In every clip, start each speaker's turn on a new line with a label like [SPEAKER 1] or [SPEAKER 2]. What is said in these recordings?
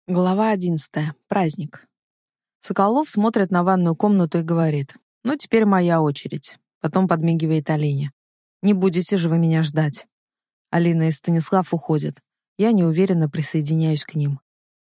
[SPEAKER 1] Глава 11. Праздник. Соколов смотрит на ванную комнату и говорит: «Ну, теперь моя очередь». Потом подмигивает Алине. «Не будете же вы меня ждать». Алина и Станислав уходят. Я неуверенно присоединяюсь к ним.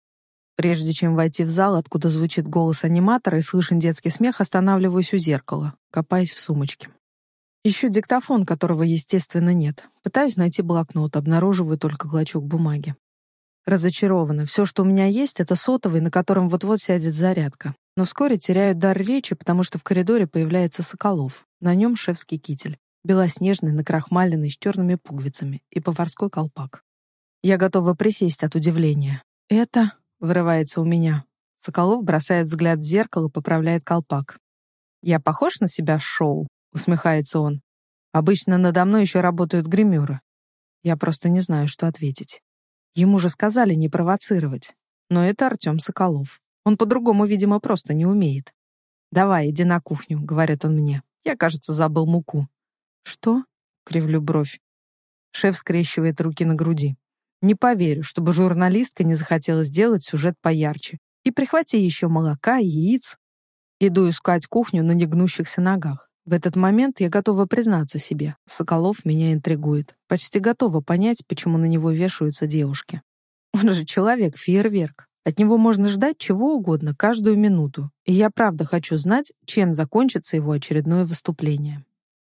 [SPEAKER 1] Прежде чем войти в зал, откуда звучит голос аниматора и слышен детский смех, останавливаюсь у зеркала, копаясь в сумочке. Ищу диктофон, которого, естественно, нет. Пытаюсь найти блокнот, обнаруживаю только клочок бумаги. Разочарована. Все, что у меня есть, это сотовый, на котором вот-вот сядет зарядка. Но вскоре теряю дар речи, потому что в коридоре появляется Соколов. На нем шефский китель, белоснежный, накрахмаленный, с черными пуговицами, и поварской колпак. Я готова присесть от удивления. «Это...» — вырывается у меня. Соколов бросает взгляд в зеркало, поправляет колпак. «Я похож на себя в шоу?» — усмехается он. «Обычно надо мной еще работают гримеры». Я просто не знаю, что ответить. Ему же сказали не провоцировать. Но это Артем Соколов. Он по-другому, видимо, просто не умеет. «Давай, иди на кухню», — говорит он мне. «Я, кажется, забыл муку». «Что?» — кривлю бровь. Шеф скрещивает руки на груди. «Не поверю, чтобы журналистка не захотела сделать сюжет поярче. И прихвати еще молока, яиц». Иду искать кухню на негнущихся ногах. В этот момент я готова признаться себе. Соколов меня интригует. Почти готова понять, почему на него вешаются девушки. Он же человек-фейерверк. От него можно ждать чего угодно каждую минуту. И я правда хочу знать, чем закончится его очередное выступление.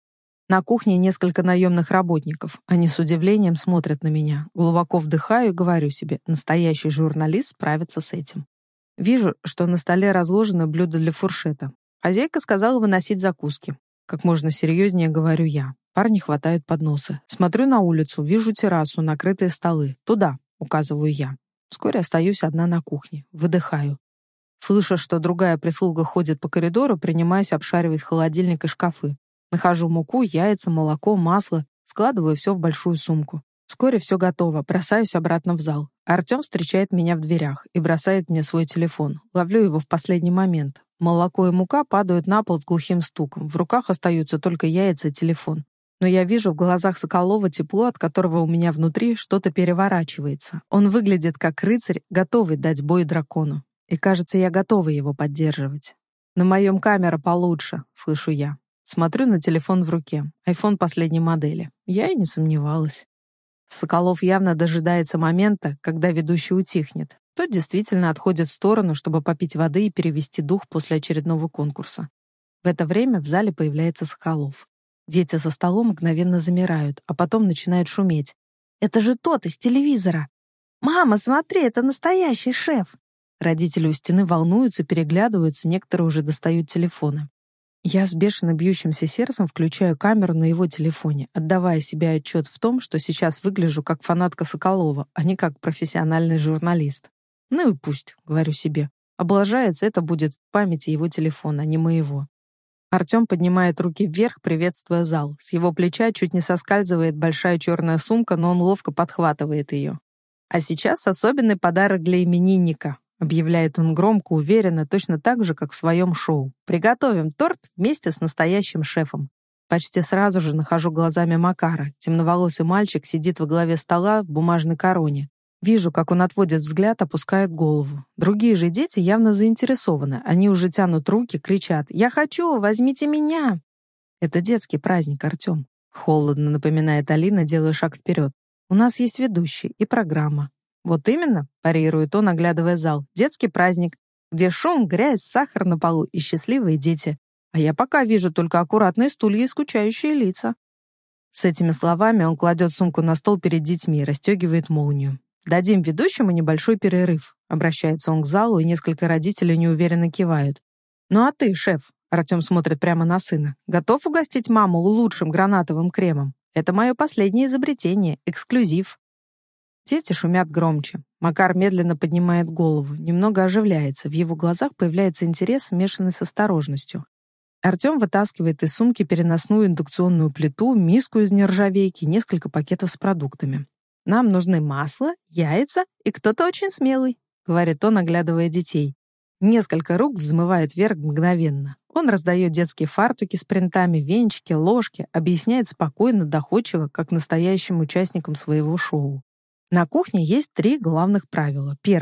[SPEAKER 1] На кухне несколько наемных работников. Они с удивлением смотрят на меня. Глубоко вдыхаю и говорю себе: настоящий журналист справится с этим. Вижу, что на столе разложено блюдо для фуршета. Хозяйка сказала выносить закуски. Как можно серьезнее говорю я. Парни хватают подносы. Смотрю на улицу, вижу террасу, накрытые столы. Туда, указываю я. Вскоре остаюсь одна на кухне. Выдыхаю. Слыша, что другая прислуга ходит по коридору, принимаюсь обшаривать холодильник и шкафы. Нахожу муку, яйца, молоко, масло. Складываю все в большую сумку. Вскоре все готово. Бросаюсь обратно в зал. Артем встречает меня в дверях и бросает мне свой телефон. Ловлю его в последний момент. Молоко и мука падают на пол с глухим стуком. В руках остаются только яйца и телефон. Но я вижу в глазах Соколова тепло, от которого у меня внутри что-то переворачивается. Он выглядит как рыцарь, готовый дать бой дракону. И кажется, я готова его поддерживать. «На моем камера получше», — слышу я. Смотрю на телефон в руке. iPhone последней модели. Я и не сомневалась. Соколов явно дожидается момента, когда ведущий утихнет. Тот действительно отходит в сторону, чтобы попить воды и перевести дух после очередного конкурса. В это время в зале появляется Соколов. Дети за столом мгновенно замирают, а потом начинают шуметь. «Это же тот из телевизора! Мама, смотри, это настоящий шеф!» Родители у стены волнуются, переглядываются, некоторые уже достают телефоны. Я с бешено бьющимся сердцем включаю камеру на его телефоне, отдавая себе отчет в том, что сейчас выгляжу как фанатка Соколова, а не как профессиональный журналист. Ну и пусть, говорю себе. Облажается, это будет в памяти его телефона, а не моего. Артем поднимает руки вверх, приветствуя зал. С его плеча чуть не соскальзывает большая черная сумка, но он ловко подхватывает ее. «А сейчас особенный подарок для именинника», — объявляет он громко, уверенно, точно так же, как в своем шоу. «Приготовим торт вместе с настоящим шефом». Почти сразу же нахожу глазами Макара. Темноволосый мальчик сидит во главе стола в бумажной короне. Вижу, как он отводит взгляд, опускает голову. Другие же дети явно заинтересованы. Они уже тянут руки, кричат: «Я хочу, возьмите меня!» «Это детский праздник, Артем», — холодно напоминает Алина, делая шаг вперед. «У нас есть ведущий и программа». «Вот именно», — парирует он, оглядывая зал, «детский праздник, где шум, грязь, сахар на полу и счастливые дети. А я пока вижу только аккуратные стулья и скучающие лица». С этими словами он кладет сумку на стол перед детьми и расстегивает молнию. «Дадим ведущему небольшой перерыв», — обращается он к залу, и несколько родителей неуверенно кивают. «Ну а ты, шеф», — Артем смотрит прямо на сына, «готов угостить маму лучшим гранатовым кремом? Это мое последнее изобретение, эксклюзив». Дети шумят громче. Макар медленно поднимает голову, немного оживляется, в его глазах появляется интерес, смешанный с осторожностью. Артем вытаскивает из сумки переносную индукционную плиту, миску из нержавейки, несколько пакетов с продуктами. «Нам нужны масло, яйца и кто-то очень смелый», — говорит он, оглядывая детей. Несколько рук взмывают вверх мгновенно. Он раздает детские фартуки с принтами, венчики, ложки, объясняет спокойно, доходчиво, как настоящим участникам своего шоу. На кухне есть 3 главных правила. Первое.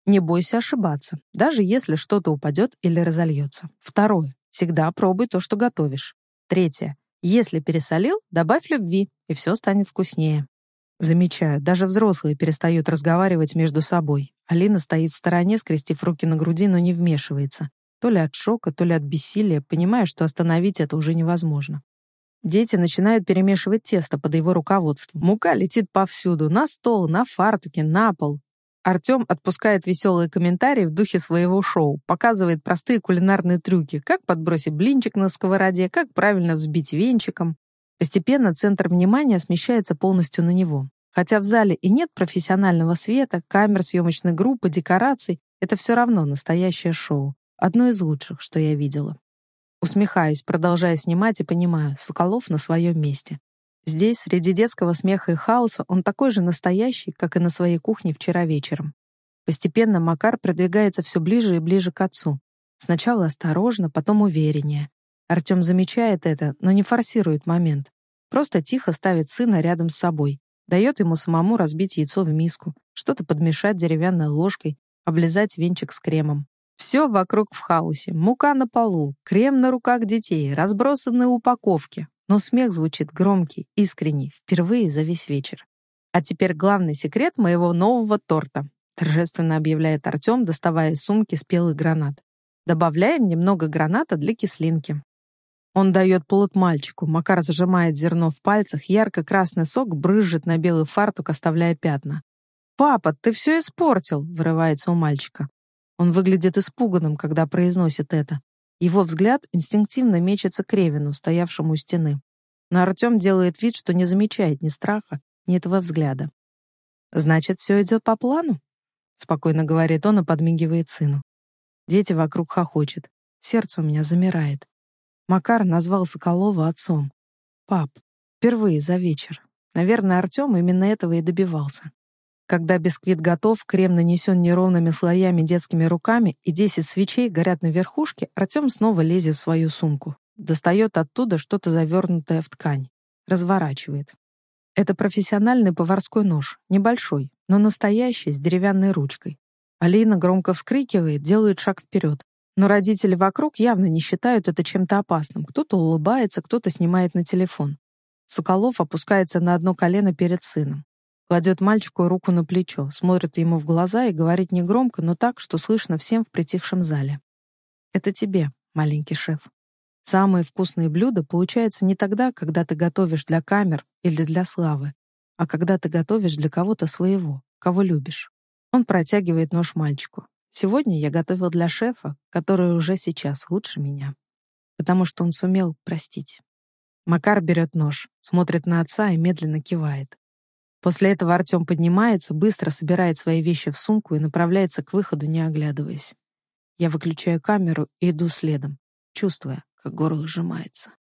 [SPEAKER 1] Не бойся ошибаться, даже если что-то упадет или разольется. Второе. Всегда пробуй то, что готовишь. Третье. Если пересолил, добавь любви, и все станет вкуснее. Замечаю, даже взрослые перестают разговаривать между собой. Алина стоит в стороне, скрестив руки на груди, но не вмешивается. То ли от шока, то ли от бессилия, понимая, что остановить это уже невозможно. Дети начинают перемешивать тесто под его руководством. Мука летит повсюду, на стол, на фартуки, на пол. Артем отпускает веселые комментарии в духе своего шоу, показывает простые кулинарные трюки, как подбросить блинчик на сковороде, как правильно взбить венчиком. Постепенно центр внимания смещается полностью на него. Хотя в зале и нет профессионального света, камер, съемочной группы, декораций, это все равно настоящее шоу. Одно из лучших, что я видела. Усмехаюсь, продолжая снимать, и понимаю, Соколов на своем месте. Здесь, среди детского смеха и хаоса, он такой же настоящий, как и на своей кухне вчера вечером. Постепенно Макар продвигается все ближе и ближе к отцу. Сначала осторожно, потом увереннее. Артем замечает это, но не форсирует момент. Просто тихо ставит сына рядом с собой. Дает ему самому разбить яйцо в миску, что-то подмешать деревянной ложкой, облизать венчик с кремом. Все вокруг в хаосе. Мука на полу, крем на руках детей, разбросанные упаковки. Но смех звучит громкий, искренний, впервые за весь вечер. А теперь главный секрет моего нового торта, торжественно объявляет Артем, доставая из сумки спелый гранат. Добавляем немного граната для кислинки. Он дает плод мальчику, Макар зажимает зерно в пальцах, ярко-красный сок брызжет на белый фартук, оставляя пятна. «Папа, ты все испортил!» — вырывается у мальчика. Он выглядит испуганным, когда произносит это. Его взгляд инстинктивно мечется к Ревину, стоявшему у стены. Но Артем делает вид, что не замечает ни страха, ни этого взгляда. «Значит, все идет по плану?» — спокойно говорит он и подмигивает сыну. Дети вокруг хохочут. Сердце у меня замирает. Макар назвал Соколова отцом. «Пап, впервые за вечер». Наверное, Артем именно этого и добивался. Когда бисквит готов, крем нанесен неровными слоями детскими руками и 10 свечей горят на верхушке, Артем снова лезет в свою сумку. Достает оттуда что-то завернутое в ткань. Разворачивает. Это профессиональный поварской нож. Небольшой, но настоящий, с деревянной ручкой. Алина громко вскрикивает, делает шаг вперед. Но родители вокруг явно не считают это чем-то опасным. Кто-то улыбается, кто-то снимает на телефон. Соколов опускается на одно колено перед сыном. Кладет мальчику руку на плечо, смотрит ему в глаза и говорит негромко, но так, что слышно всем в притихшем зале. «Это тебе, маленький шеф. Самые вкусные блюда получаются не тогда, когда ты готовишь для камер или для славы, а когда ты готовишь для кого-то своего, кого любишь». Он протягивает нож мальчику. «Сегодня я готовил для шефа, который уже сейчас лучше меня, потому что он сумел простить». Макар берет нож, смотрит на отца и медленно кивает. После этого Артем поднимается, быстро собирает свои вещи в сумку и направляется к выходу, не оглядываясь. Я выключаю камеру и иду следом, чувствуя, как горло сжимается.